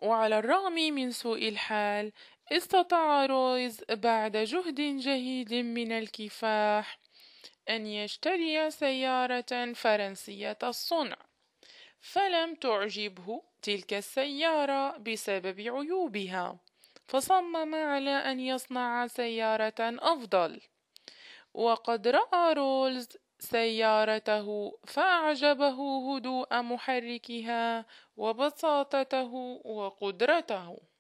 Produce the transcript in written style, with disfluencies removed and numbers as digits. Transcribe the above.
وعلى الرغم من سوء الحال، استطاع رويز بعد جهد جهيد من الكفاح أن يشتري سيارة فرنسية الصنع، فلم تعجبه تلك السيارة بسبب عيوبها، فصمم على أن يصنع سيارة أفضل. وقد رأى رولز سيارته فأعجبه هدوء محركها وبساطته وقدرته.